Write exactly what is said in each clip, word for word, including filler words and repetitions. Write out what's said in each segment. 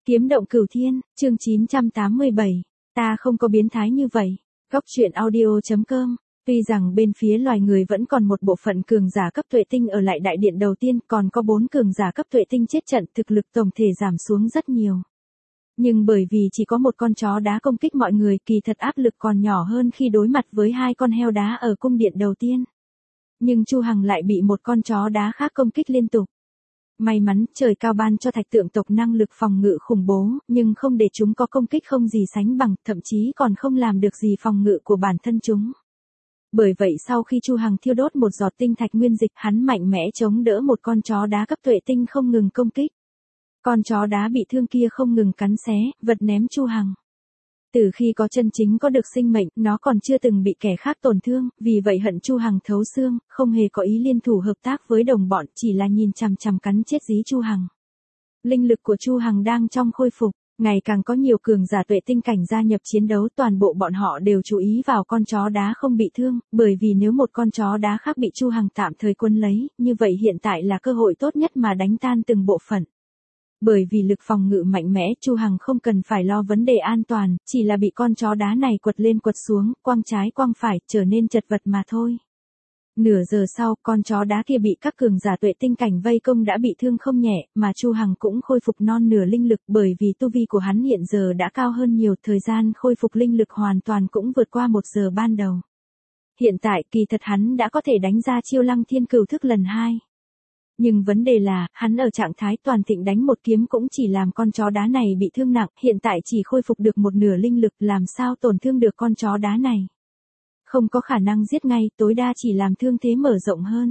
Kiếm động cửu thiên, chương chín trăm tám mươi bảy. Ta không có biến thái như vậy. Góc truyện audio.com. Tuy rằng bên phía loài người vẫn còn một bộ phận cường giả cấp tuệ tinh ở lại đại điện đầu tiên, còn có bốn cường giả cấp tuệ tinh chết trận, thực lực tổng thể giảm xuống rất nhiều. Nhưng bởi vì chỉ có một con chó đá công kích mọi người, kỳ thật áp lực còn nhỏ hơn khi đối mặt với hai con heo đá ở cung điện đầu tiên. Nhưng Chu Hằng lại bị một con chó đá khác công kích liên tục. May mắn trời cao ban cho thạch tượng tộc năng lực phòng ngự khủng bố, nhưng không để chúng có công kích không gì sánh bằng, thậm chí còn không làm được gì phòng ngự của bản thân chúng. Bởi vậy sau khi Chu Hằng thiêu đốt một giọt tinh thạch nguyên dịch, hắn mạnh mẽ chống đỡ một con chó đá cấp tuệ tinh không ngừng công kích. Con chó đá bị thương kia không ngừng cắn xé, vật ném Chu Hằng. Từ khi có chân chính có được sinh mệnh, nó còn chưa từng bị kẻ khác tổn thương, vì vậy hận Chu Hằng thấu xương, không hề có ý liên thủ hợp tác với đồng bọn, chỉ là nhìn chằm chằm cắn chết dí Chu Hằng. Linh lực của Chu Hằng đang trong khôi phục, ngày càng có nhiều cường giả tuệ tinh cảnh gia nhập chiến đấu, toàn bộ bọn họ đều chú ý vào con chó đá không bị thương, bởi vì nếu một con chó đá khác bị Chu Hằng tạm thời quân lấy, như vậy hiện tại là cơ hội tốt nhất mà đánh tan từng bộ phận. Bởi vì lực phòng ngự mạnh mẽ, Chu Hằng không cần phải lo vấn đề an toàn, chỉ là bị con chó đá này quật lên quật xuống, quăng trái quăng phải, trở nên chật vật mà thôi. Nửa giờ sau, con chó đá kia bị các cường giả tuệ tinh cảnh vây công đã bị thương không nhẹ, mà Chu Hằng cũng khôi phục non nửa linh lực, bởi vì tu vi của hắn hiện giờ đã cao hơn nhiều, thời gian khôi phục linh lực hoàn toàn cũng vượt qua một giờ ban đầu. Hiện tại kỳ thật hắn đã có thể đánh ra chiêu Lăng Thiên Cửu Thức lần hai. Nhưng vấn đề là, hắn ở trạng thái toàn thịnh đánh một kiếm cũng chỉ làm con chó đá này bị thương nặng, hiện tại chỉ khôi phục được một nửa linh lực, làm sao tổn thương được con chó đá này. Không có khả năng giết ngay, tối đa chỉ làm thương thế mở rộng hơn.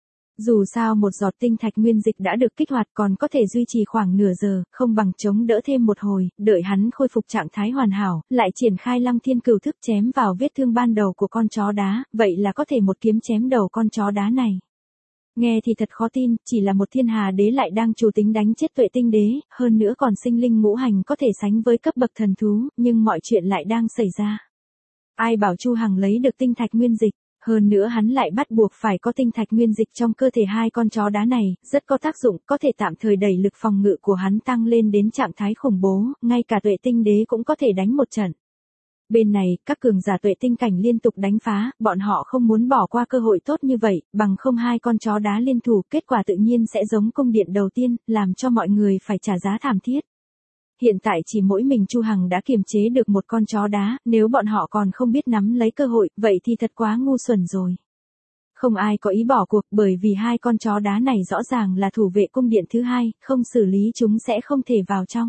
Dù sao một giọt tinh thạch nguyên dịch đã được kích hoạt còn có thể duy trì khoảng nửa giờ, không bằng chống đỡ thêm một hồi, đợi hắn khôi phục trạng thái hoàn hảo, lại triển khai Lăng Thiên Cửu Thức chém vào vết thương ban đầu của con chó đá, vậy là có thể một kiếm chém đầu con chó đá này. Nghe thì thật khó tin, chỉ là một thiên hà đế lại đang chủ tính đánh chết tuệ tinh đế, hơn nữa còn sinh linh ngũ hành có thể sánh với cấp bậc thần thú, nhưng mọi chuyện lại đang xảy ra. Ai bảo Chu Hằng lấy được tinh thạch nguyên dịch, hơn nữa hắn lại bắt buộc phải có tinh thạch nguyên dịch trong cơ thể hai con chó đá này, rất có tác dụng, có thể tạm thời đẩy lực phòng ngự của hắn tăng lên đến trạng thái khủng bố, ngay cả tuệ tinh đế cũng có thể đánh một trận. Bên này, các cường giả tuệ tinh cảnh liên tục đánh phá, bọn họ không muốn bỏ qua cơ hội tốt như vậy, bằng không hai con chó đá liên thủ, kết quả tự nhiên sẽ giống cung điện đầu tiên, làm cho mọi người phải trả giá thảm thiết. Hiện tại chỉ mỗi mình Chu Hằng đã kiềm chế được một con chó đá, nếu bọn họ còn không biết nắm lấy cơ hội, vậy thì thật quá ngu xuẩn rồi. Không ai có ý bỏ cuộc, bởi vì hai con chó đá này rõ ràng là thủ vệ cung điện thứ hai, không xử lý chúng sẽ không thể vào trong.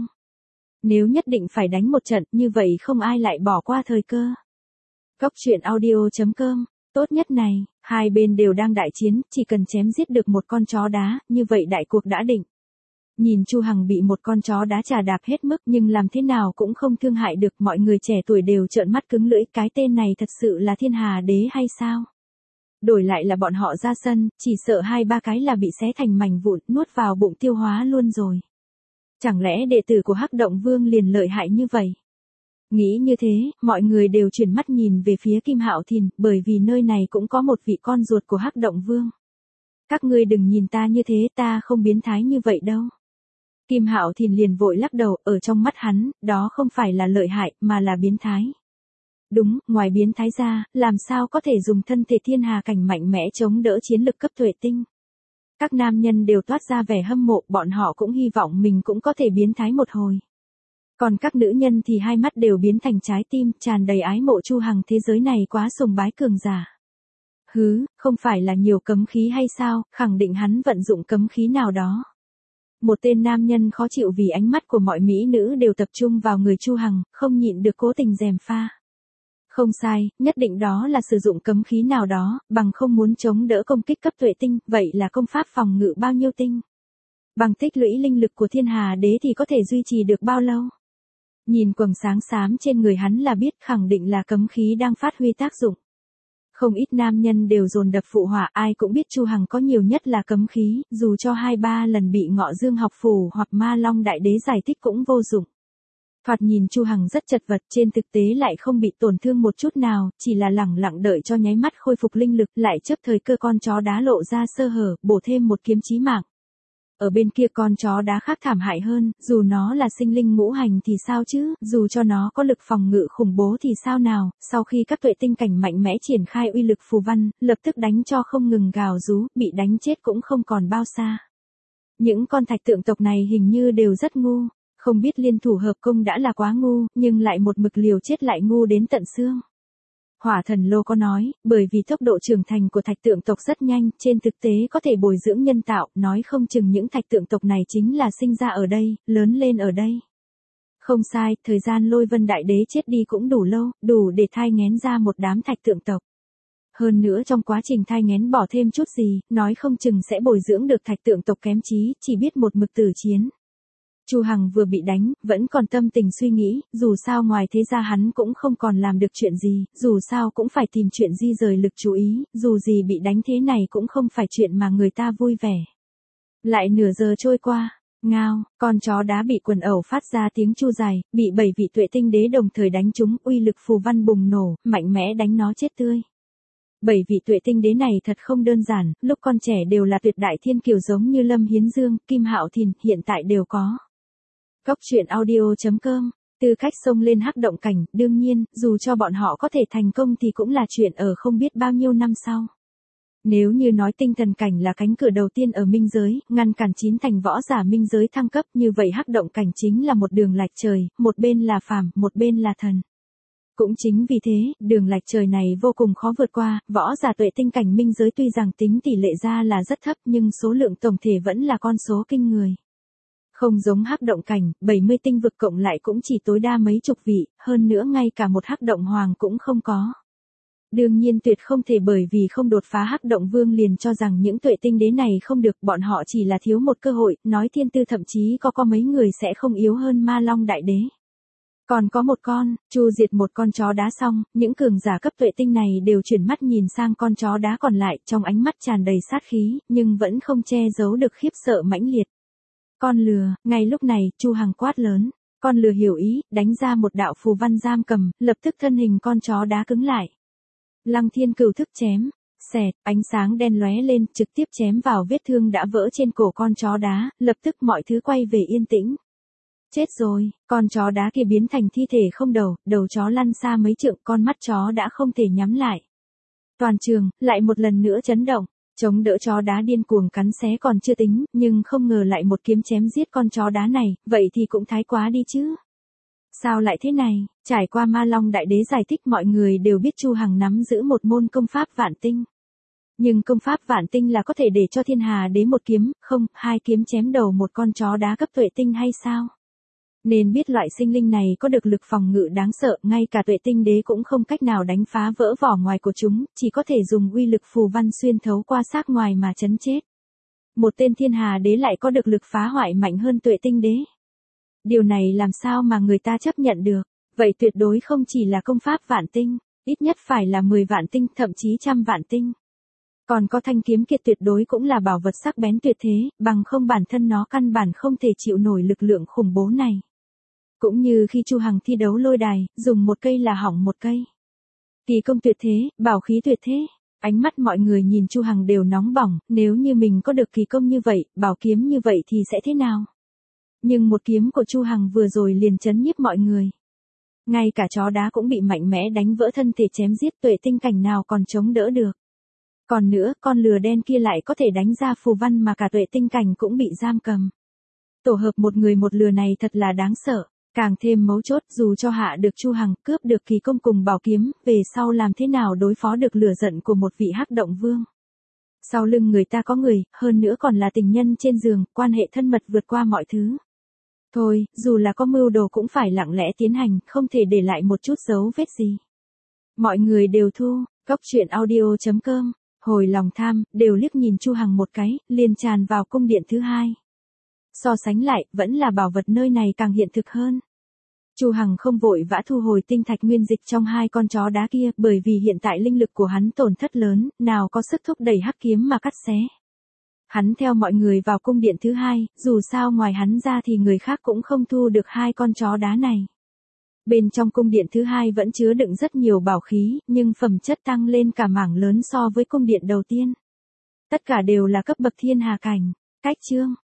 Nếu nhất định phải đánh một trận, như vậy không ai lại bỏ qua thời cơ. Góc truyện audio.com. Tốt nhất này, hai bên đều đang đại chiến, chỉ cần chém giết được một con chó đá, như vậy đại cuộc đã định. Nhìn Chu Hằng bị một con chó đá chà đạp hết mức, nhưng làm thế nào cũng không thương hại được, mọi người trẻ tuổi đều trợn mắt cứng lưỡi, cái tên này thật sự là thiên hà đế hay sao? Đổi lại là bọn họ ra sân, chỉ sợ hai ba cái là bị xé thành mảnh vụn, nuốt vào bụng tiêu hóa luôn rồi. Chẳng lẽ đệ tử của Hắc Động Vương liền lợi hại như vậy? Nghĩ như thế, mọi người đều chuyển mắt nhìn về phía Kim Hạo Thìn, bởi vì nơi này cũng có một vị con ruột của Hắc Động Vương. Các ngươi đừng nhìn ta như thế, ta không biến thái như vậy đâu. Kim Hạo Thìn liền vội lắc đầu, ở trong mắt hắn, đó không phải là lợi hại, mà là biến thái. Đúng, ngoài biến thái ra, làm sao có thể dùng thân thể thiên hà cảnh mạnh mẽ chống đỡ chiến lực cấp tuệ tinh. Các nam nhân đều toát ra vẻ hâm mộ, bọn họ cũng hy vọng mình cũng có thể biến thái một hồi. Còn các nữ nhân thì hai mắt đều biến thành trái tim, tràn đầy ái mộ Chu Hằng, thế giới này quá sùng bái cường giả. Hứ, không phải là nhiều cấm khí hay sao, khẳng định hắn vận dụng cấm khí nào đó. Một tên nam nhân khó chịu vì ánh mắt của mọi mỹ nữ đều tập trung vào người Chu Hằng, không nhịn được cố tình gièm pha. Không sai, nhất định đó là sử dụng cấm khí nào đó, bằng không muốn chống đỡ công kích cấp tuệ tinh, vậy là công pháp phòng ngự bao nhiêu tinh? Bằng tích lũy linh lực của thiên hà đế thì có thể duy trì được bao lâu? Nhìn quầng sáng xám trên người hắn là biết khẳng định là cấm khí đang phát huy tác dụng. Không ít nam nhân đều dồn đập phụ họa, ai cũng biết Chu Hằng có nhiều nhất là cấm khí, dù cho hai ba lần bị Ngọ Dương học phủ hoặc Ma Long Đại Đế giải thích cũng vô dụng. Thoạt nhìn Chu Hằng rất chật vật, trên thực tế lại không bị tổn thương một chút nào, chỉ là lẳng lặng đợi cho nháy mắt khôi phục linh lực, lại chớp thời cơ con chó đá lộ ra sơ hở, bổ thêm một kiếm chí mạng. Ở bên kia con chó đá khác thảm hại hơn, dù nó là sinh linh ngũ hành thì sao chứ, dù cho nó có lực phòng ngự khủng bố thì sao nào, sau khi các tuệ tinh cảnh mạnh mẽ triển khai uy lực phù văn, lập tức đánh cho không ngừng gào rú, bị đánh chết cũng không còn bao xa. Những con thạch tượng tộc này hình như đều rất ngu, không biết liên thủ hợp công đã là quá ngu, nhưng lại một mực liều chết lại ngu đến tận xương. Hỏa thần Lô có nói, bởi vì tốc độ trưởng thành của thạch tượng tộc rất nhanh, trên thực tế có thể bồi dưỡng nhân tạo, nói không chừng những thạch tượng tộc này chính là sinh ra ở đây, lớn lên ở đây. Không sai, thời gian Lôi Vân Đại Đế chết đi cũng đủ lâu, đủ để thai nghén ra một đám thạch tượng tộc. Hơn nữa trong quá trình thai nghén bỏ thêm chút gì, nói không chừng sẽ bồi dưỡng được thạch tượng tộc kém trí, chỉ biết một mực tử chiến. Chu Hằng vừa bị đánh, vẫn còn tâm tình suy nghĩ, dù sao ngoài thế ra hắn cũng không còn làm được chuyện gì, dù sao cũng phải tìm chuyện di rời lực chú ý, dù gì bị đánh thế này cũng không phải chuyện mà người ta vui vẻ. Lại nửa giờ trôi qua, ngao, con chó đá bị quần ẩu phát ra tiếng chu dài, bị bảy vị tuệ tinh đế đồng thời đánh trúng, uy lực phù văn bùng nổ, mạnh mẽ đánh nó chết tươi. Bảy vị tuệ tinh đế này thật không đơn giản, lúc con trẻ đều là tuyệt đại thiên kiều giống như Lâm Hiến Dương, Kim Hạo Thìn, hiện tại đều có. Góc truyện audio chấm com, tư cách xông lên hắc động cảnh, đương nhiên, dù cho bọn họ có thể thành công thì cũng là chuyện ở không biết bao nhiêu năm sau. Nếu như nói tinh thần cảnh là cánh cửa đầu tiên ở minh giới, ngăn cản chín thành võ giả minh giới thăng cấp, như vậy hắc động cảnh chính là một đường lạch trời, một bên là phàm, một bên là thần. Cũng chính vì thế, đường lạch trời này vô cùng khó vượt qua, võ giả tuệ tinh cảnh minh giới tuy rằng tính tỷ lệ ra là rất thấp nhưng số lượng tổng thể vẫn là con số kinh người. Không giống hắc động cảnh, bảy mươi tinh vực cộng lại cũng chỉ tối đa mấy chục vị, hơn nữa ngay cả một hắc động hoàng cũng không có. Đương nhiên tuyệt không thể bởi vì không đột phá hắc động vương liền cho rằng những tuệ tinh đế này không được, bọn họ chỉ là thiếu một cơ hội, nói thiên tư thậm chí có có mấy người sẽ không yếu hơn Ma Long Đại Đế. Còn có một con, chu diệt một con chó đá xong, những cường giả cấp tuệ tinh này đều chuyển mắt nhìn sang con chó đá còn lại, trong ánh mắt tràn đầy sát khí, nhưng vẫn không che giấu được khiếp sợ mãnh liệt. Con lừa, ngay lúc này, Chu Hằng quát lớn, con lừa hiểu ý, đánh ra một đạo phù văn giam cầm, lập tức thân hình con chó đá cứng lại. Lăng Thiên Cửu thức chém, xẹt, ánh sáng đen lóe lên, trực tiếp chém vào vết thương đã vỡ trên cổ con chó đá, lập tức mọi thứ quay về yên tĩnh. Chết rồi, con chó đá kia biến thành thi thể không đầu, đầu chó lăn xa mấy trượng, con mắt chó đã không thể nhắm lại. Toàn trường, lại một lần nữa chấn động. Chống đỡ chó đá điên cuồng cắn xé còn chưa tính, nhưng không ngờ lại một kiếm chém giết con chó đá này, vậy thì cũng thái quá đi chứ. Sao lại thế này, trải qua Ma Long Đại Đế giải thích mọi người đều biết Chu Hằng nắm giữ một môn công pháp vạn tinh. Nhưng công pháp vạn tinh là có thể để cho thiên hà đế một kiếm, không, hai kiếm chém đầu một con chó đá cấp tuệ tinh hay sao? Nên biết loại sinh linh này có được lực phòng ngự đáng sợ, ngay cả tuệ tinh đế cũng không cách nào đánh phá vỡ vỏ ngoài của chúng, chỉ có thể dùng uy lực phù văn xuyên thấu qua xác ngoài mà chấn chết. Một tên thiên hà đế lại có được lực phá hoại mạnh hơn tuệ tinh đế. Điều này làm sao mà người ta chấp nhận được, vậy tuyệt đối không chỉ là công pháp vạn tinh, ít nhất phải là mười vạn tinh, thậm chí trăm vạn tinh. Còn có thanh kiếm kiệt tuyệt đối cũng là bảo vật sắc bén tuyệt thế, bằng không bản thân nó căn bản không thể chịu nổi lực lượng khủng bố này. Cũng như khi Chu Hằng thi đấu lôi đài, dùng một cây là hỏng một cây. Kỳ công tuyệt thế, bảo khí tuyệt thế. Ánh mắt mọi người nhìn Chu Hằng đều nóng bỏng, nếu như mình có được kỳ công như vậy, bảo kiếm như vậy thì sẽ thế nào? Nhưng một kiếm của Chu Hằng vừa rồi liền chấn nhiếp mọi người. Ngay cả chó đá cũng bị mạnh mẽ đánh vỡ thân thể chém giết, tuệ tinh cảnh nào còn chống đỡ được. Còn nữa, con lừa đen kia lại có thể đánh ra phù văn mà cả tuệ tinh cảnh cũng bị giam cầm. Tổ hợp một người một lừa này thật là đáng sợ. Càng thêm mấu chốt, dù cho hạ được Chu Hằng, cướp được kỳ công cùng bảo kiếm, về sau làm thế nào đối phó được lửa giận của một vị hắc động vương. Sau lưng người ta có người, hơn nữa còn là tình nhân trên giường, quan hệ thân mật vượt qua mọi thứ. Thôi, dù là có mưu đồ cũng phải lặng lẽ tiến hành, không thể để lại một chút dấu vết gì. Mọi người đều thu, góc truyện audio chấm com, hồi lòng tham, đều liếc nhìn Chu Hằng một cái, liền tràn vào cung điện thứ hai. So sánh lại, vẫn là bảo vật nơi này càng hiện thực hơn. Chu Hằng không vội vã thu hồi tinh thạch nguyên dịch trong hai con chó đá kia, bởi vì hiện tại linh lực của hắn tổn thất lớn, nào có sức thúc đẩy hắc kiếm mà cắt xé. Hắn theo mọi người vào cung điện thứ hai, dù sao ngoài hắn ra thì người khác cũng không thu được hai con chó đá này. Bên trong cung điện thứ hai vẫn chứa đựng rất nhiều bảo khí, nhưng phẩm chất tăng lên cả mảng lớn so với cung điện đầu tiên. Tất cả đều là cấp bậc thiên hà cảnh. Cách chương